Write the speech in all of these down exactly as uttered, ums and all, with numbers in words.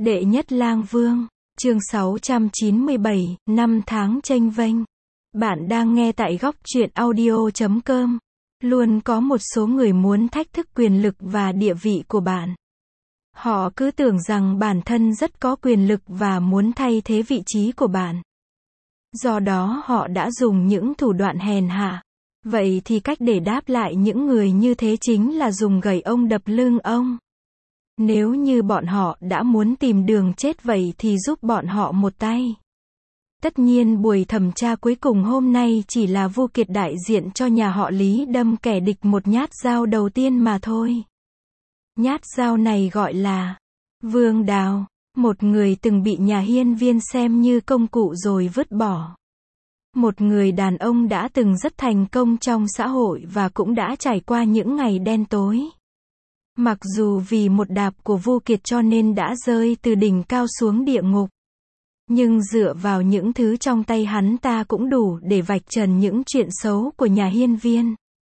Đệ nhất lang vương, chương sáu trăm chín mươi bảy, năm tháng chênh vênh. Bạn đang nghe tại góc truyện audio chấm com. Luôn có một số người muốn thách thức quyền lực và địa vị của bạn. Họ cứ tưởng rằng bản thân rất có quyền lực và muốn thay thế vị trí của bạn. Do đó họ đã dùng những thủ đoạn hèn hạ. Vậy thì cách để đáp lại những người như thế chính là dùng gậy ông đập lưng ông. Nếu như bọn họ đã muốn tìm đường chết vậy thì giúp bọn họ một tay. Tất nhiên buổi thẩm tra cuối cùng hôm nay chỉ là Vu Kiệt đại diện cho nhà họ Lý đâm kẻ địch một nhát dao đầu tiên mà thôi. Nhát dao này gọi là Vương Đào, một người từng bị nhà hiên viên xem như công cụ rồi vứt bỏ. Một người đàn ông đã từng rất thành công trong xã hội và cũng đã trải qua những ngày đen tối. Mặc dù vì một đạp của Vu Kiệt cho nên đã rơi từ đỉnh cao xuống địa ngục. Nhưng dựa vào những thứ trong tay hắn ta cũng đủ để vạch trần những chuyện xấu của nhà hiên viên.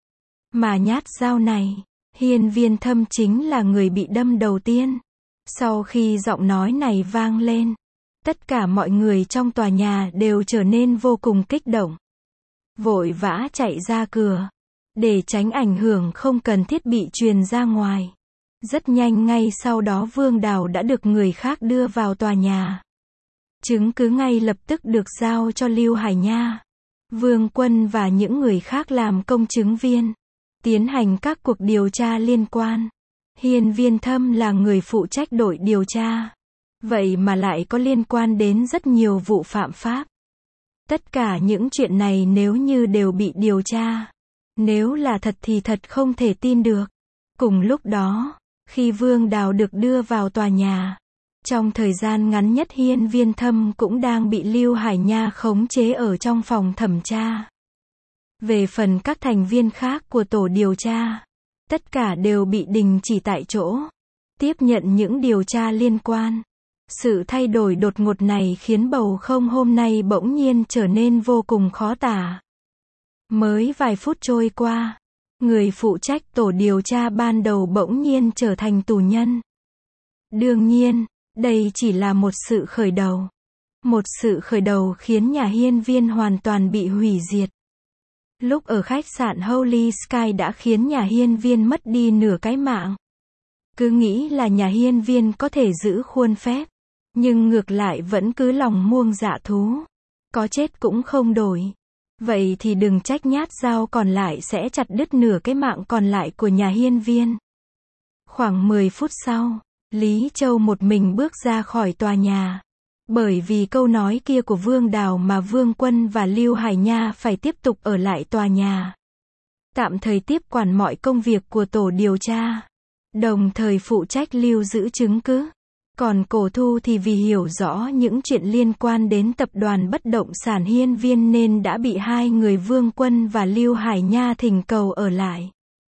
Mà nhát dao này, hiên viên thâm chính là người bị đâm đầu tiên. Sau khi giọng nói này vang lên, tất cả mọi người trong tòa nhà đều trở nên vô cùng kích động. Vội vã chạy ra cửa, để tránh ảnh hưởng không cần thiết bị truyền ra ngoài. Rất nhanh ngay sau đó Vương Đào đã được người khác đưa vào tòa nhà. Chứng cứ ngay lập tức được giao cho Lưu Hải Nha, Vương Quân và những người khác làm công chứng viên, tiến hành các cuộc điều tra liên quan. Hiên viên thâm là người phụ trách đội điều tra. Vậy mà lại có liên quan đến rất nhiều vụ phạm pháp. Tất cả những chuyện này nếu như đều bị điều tra, nếu là thật thì thật không thể tin được. Cùng lúc đó, khi Vương Đào được đưa vào tòa nhà, trong thời gian ngắn nhất hiên viên thâm cũng đang bị Lưu Hải Nha khống chế ở trong phòng thẩm tra. Về phần các thành viên khác của tổ điều tra, tất cả đều bị đình chỉ tại chỗ, tiếp nhận những điều tra liên quan. Sự thay đổi đột ngột này khiến bầu không hôm nay bỗng nhiên trở nên vô cùng khó tả. Mới vài phút trôi qua, người phụ trách tổ điều tra ban đầu bỗng nhiên trở thành tù nhân. Đương nhiên, đây chỉ là một sự khởi đầu. Một sự khởi đầu khiến nhà hiên viên hoàn toàn bị hủy diệt. Lúc ở khách sạn Holy Sky đã khiến nhà hiên viên mất đi nửa cái mạng. Cứ nghĩ là nhà hiên viên có thể giữ khuôn phép, nhưng ngược lại vẫn cứ lòng muông dạ thú. Có chết cũng không đổi. Vậy thì đừng trách nhát dao còn lại sẽ chặt đứt nửa cái mạng còn lại của nhà hiên viên. Khoảng mười phút sau, Lý Châu một mình bước ra khỏi tòa nhà. Bởi vì câu nói kia của Vương Đào mà Vương Quân và Lưu Hải Nha phải tiếp tục ở lại tòa nhà. Tạm thời tiếp quản mọi công việc của tổ điều tra. Đồng thời phụ trách lưu giữ chứng cứ. Còn Cổ Thu thì vì hiểu rõ những chuyện liên quan đến tập đoàn bất động sản hiên viên nên đã bị hai người Vương Quân và Lưu Hải Nha thỉnh cầu ở lại.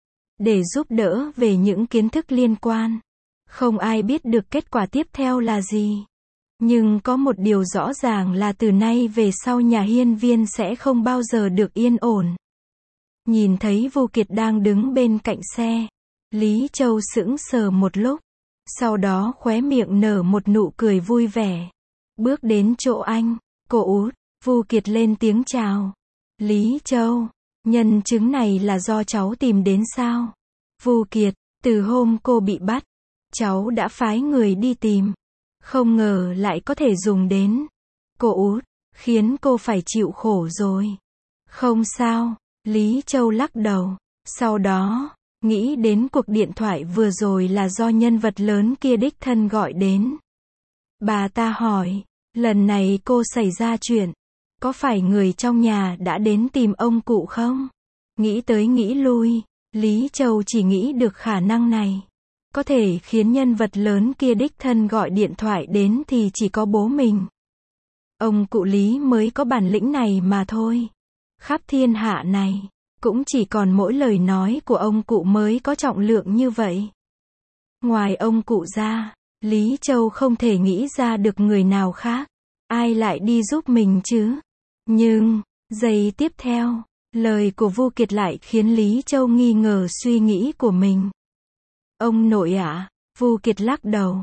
Để giúp đỡ về những kiến thức liên quan. Không ai biết được kết quả tiếp theo là gì. Nhưng có một điều rõ ràng là từ nay về sau nhà hiên viên sẽ không bao giờ được yên ổn. Nhìn thấy Vu Kiệt đang đứng bên cạnh xe, Lý Châu sững sờ một lúc. Sau đó khóe miệng nở một nụ cười vui vẻ. Bước đến chỗ anh, cô út, Vu Kiệt lên tiếng chào. Lý Châu, nhân chứng này là do cháu tìm đến sao? Vu Kiệt, từ hôm cô bị bắt, cháu đã phái người đi tìm. Không ngờ lại có thể dùng đến. Cô út, khiến cô phải chịu khổ rồi. Không sao, Lý Châu lắc đầu. Sau đó, nghĩ đến cuộc điện thoại vừa rồi là do nhân vật lớn kia đích thân gọi đến. Bà ta hỏi, lần này cô xảy ra chuyện, có phải người trong nhà đã đến tìm ông cụ không? Nghĩ tới nghĩ lui, Lý Châu chỉ nghĩ được khả năng này. Có thể khiến nhân vật lớn kia đích thân gọi điện thoại đến thì chỉ có bố mình. Ông cụ Lý mới có bản lĩnh này mà thôi. Khắp thiên hạ này, cũng chỉ còn mỗi lời nói của ông cụ mới có trọng lượng như vậy. Ngoài ông cụ ra, Lý Châu không thể nghĩ ra được người nào khác. Ai lại đi giúp mình chứ? Nhưng, giây tiếp theo, lời của Vu Kiệt lại khiến Lý Châu nghi ngờ suy nghĩ của mình. Ông nội ạ, à, Vu Kiệt lắc đầu.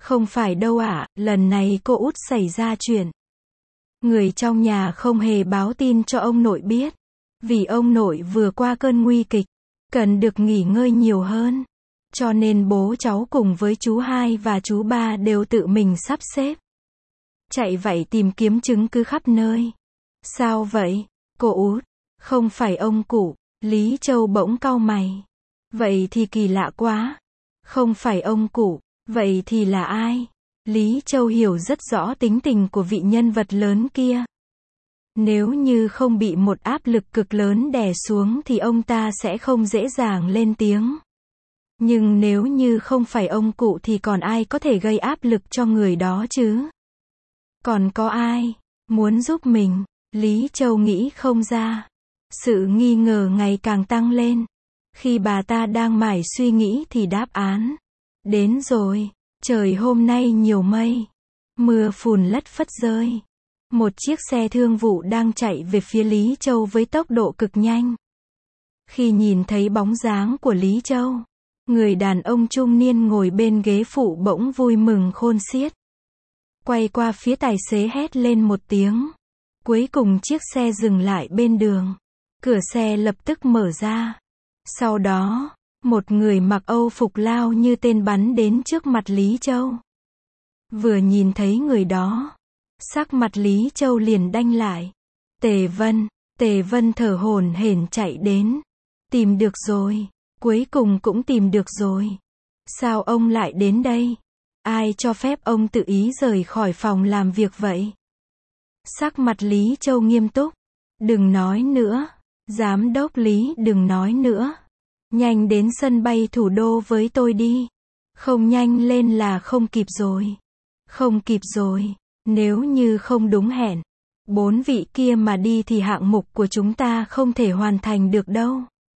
Không phải đâu ạ, lần này cô út xảy ra chuyện. Người trong nhà không hề báo tin cho ông nội biết. Vì ông nội vừa qua cơn nguy kịch, cần được nghỉ ngơi nhiều hơn. Cho nên bố cháu cùng với chú hai và chú ba đều tự mình sắp xếp. Chạy vậy tìm kiếm chứng cứ khắp nơi. Sao vậy, cô út? Không phải ông cụ. Lý Châu bỗng cau mày. Vậy thì kỳ lạ quá. Không phải ông cụ. Vậy thì là ai? Lý Châu hiểu rất rõ tính tình của vị nhân vật lớn kia. Nếu như không bị một áp lực cực lớn đè xuống thì ông ta sẽ không dễ dàng lên tiếng. Nhưng nếu như không phải ông cụ thì còn ai có thể gây áp lực cho người đó chứ? Còn có ai muốn giúp mình? Lý Châu nghĩ không ra. Sự nghi ngờ ngày càng tăng lên. Khi bà ta đang mải suy nghĩ thì đáp án đến rồi. Trời hôm nay nhiều mây. Mưa phùn lất phất rơi. Một chiếc xe thương vụ đang chạy về phía Lý Châu với tốc độ cực nhanh. Khi nhìn thấy bóng dáng của Lý Châu, người đàn ông trung niên ngồi bên ghế phụ bỗng vui mừng khôn xiết. Quay qua phía tài xế hét lên một tiếng. Cuối cùng chiếc xe dừng lại bên đường. Cửa xe lập tức mở ra. Sau đó, một người mặc Âu phục lao như tên bắn đến trước mặt Lý Châu. Vừa nhìn thấy người đó, sắc mặt Lý Châu liền đanh lại. Tề Vân, Tề Vân thở hổn hển chạy đến. Tìm được rồi, cuối cùng cũng tìm được rồi. Sao ông lại đến đây? Ai cho phép ông tự ý rời khỏi phòng làm việc vậy? Sắc mặt Lý Châu nghiêm túc. Đừng nói nữa. Giám đốc Lý, đừng nói nữa. Nhanh đến sân bay thủ đô với tôi đi. Không nhanh lên là không kịp rồi. Không kịp rồi. Nếu như không đúng hẹn, bốn vị kia mà đi thì hạng mục của chúng ta không thể hoàn thành được đâu.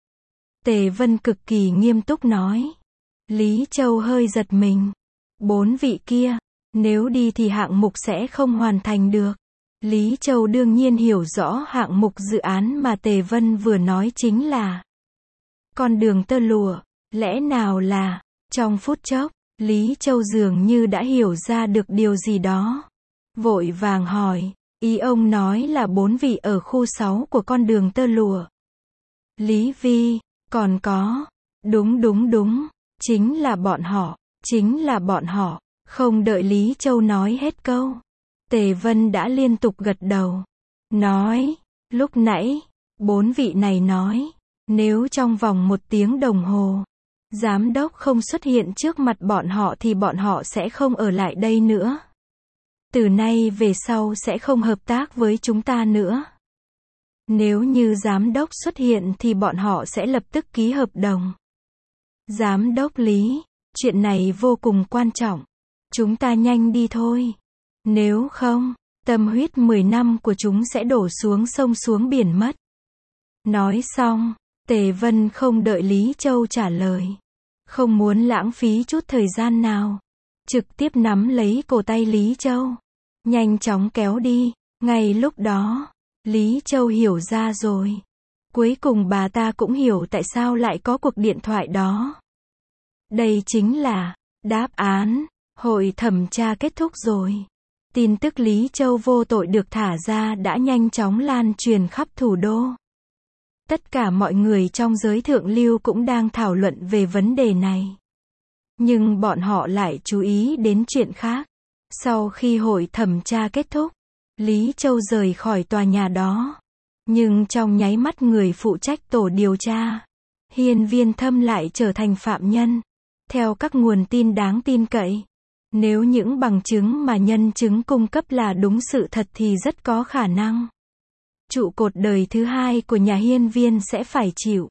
Tề Vân cực kỳ nghiêm túc nói. Lý Châu hơi giật mình. Bốn vị kia, nếu đi thì hạng mục sẽ không hoàn thành được. Lý Châu đương nhiên hiểu rõ hạng mục dự án mà Tề Vân vừa nói chính là con đường tơ lụa. Lẽ nào là, trong phút chốc, Lý Châu dường như đã hiểu ra được điều gì đó. Vội vàng hỏi, ý ông nói là bốn vị ở khu sáu của con đường tơ lụa. Lý Vi, còn có, đúng đúng đúng, chính là bọn họ, chính là bọn họ. Không đợi Lý Châu nói hết câu, Tề Vân đã liên tục gật đầu. Nói, lúc nãy, bốn vị này nói, nếu trong vòng một tiếng đồng hồ, giám đốc không xuất hiện trước mặt bọn họ thì bọn họ sẽ không ở lại đây nữa. Từ nay về sau sẽ không hợp tác với chúng ta nữa. Nếu như giám đốc xuất hiện thì bọn họ sẽ lập tức ký hợp đồng. Giám đốc Lý, chuyện này vô cùng quan trọng. Chúng ta nhanh đi thôi. Nếu không, tâm huyết mười năm của chúng sẽ đổ xuống sông xuống biển mất. Nói xong, Tề Vân không đợi Lý Châu trả lời. Không muốn lãng phí chút thời gian nào. Trực tiếp nắm lấy cổ tay Lý Châu. Nhanh chóng kéo đi. Ngay lúc đó, Lý Châu hiểu ra rồi. Cuối cùng bà ta cũng hiểu tại sao lại có cuộc điện thoại đó. Đây chính là đáp án. Hội thẩm tra kết thúc rồi. Tin tức Lý Châu vô tội được thả ra đã nhanh chóng lan truyền khắp thủ đô. Tất cả mọi người trong giới thượng lưu cũng đang thảo luận về vấn đề này. Nhưng bọn họ lại chú ý đến chuyện khác. Sau khi hội thẩm tra kết thúc, Lý Châu rời khỏi tòa nhà đó. Nhưng trong nháy mắt người phụ trách tổ điều tra, Hiên Viên Thâm lại trở thành phạm nhân. Theo các nguồn tin đáng tin cậy, nếu những bằng chứng mà nhân chứng cung cấp là đúng sự thật thì rất có khả năng trụ cột đời thứ hai của nhà Hiên Viên sẽ phải chịu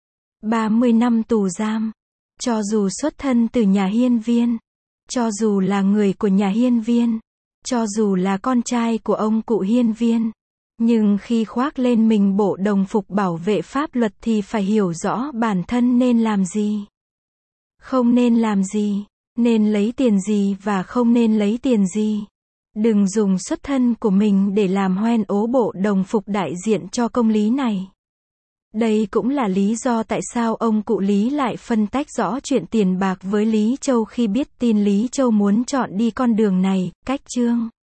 ba mươi năm tù giam. Cho dù xuất thân từ nhà Hiên Viên, cho dù là người của nhà Hiên Viên, cho dù là con trai của ông cụ Hiên Viên, nhưng khi khoác lên mình bộ đồng phục bảo vệ pháp luật thì phải hiểu rõ bản thân nên làm gì, không nên làm gì, nên lấy tiền gì và không nên lấy tiền gì. Đừng dùng xuất thân của mình để làm hoen ố bộ đồng phục đại diện cho công lý này. Đây cũng là lý do tại sao ông cụ Lý lại phân tách rõ chuyện tiền bạc với Lý Châu khi biết tin Lý Châu muốn chọn đi con đường này, cách Trương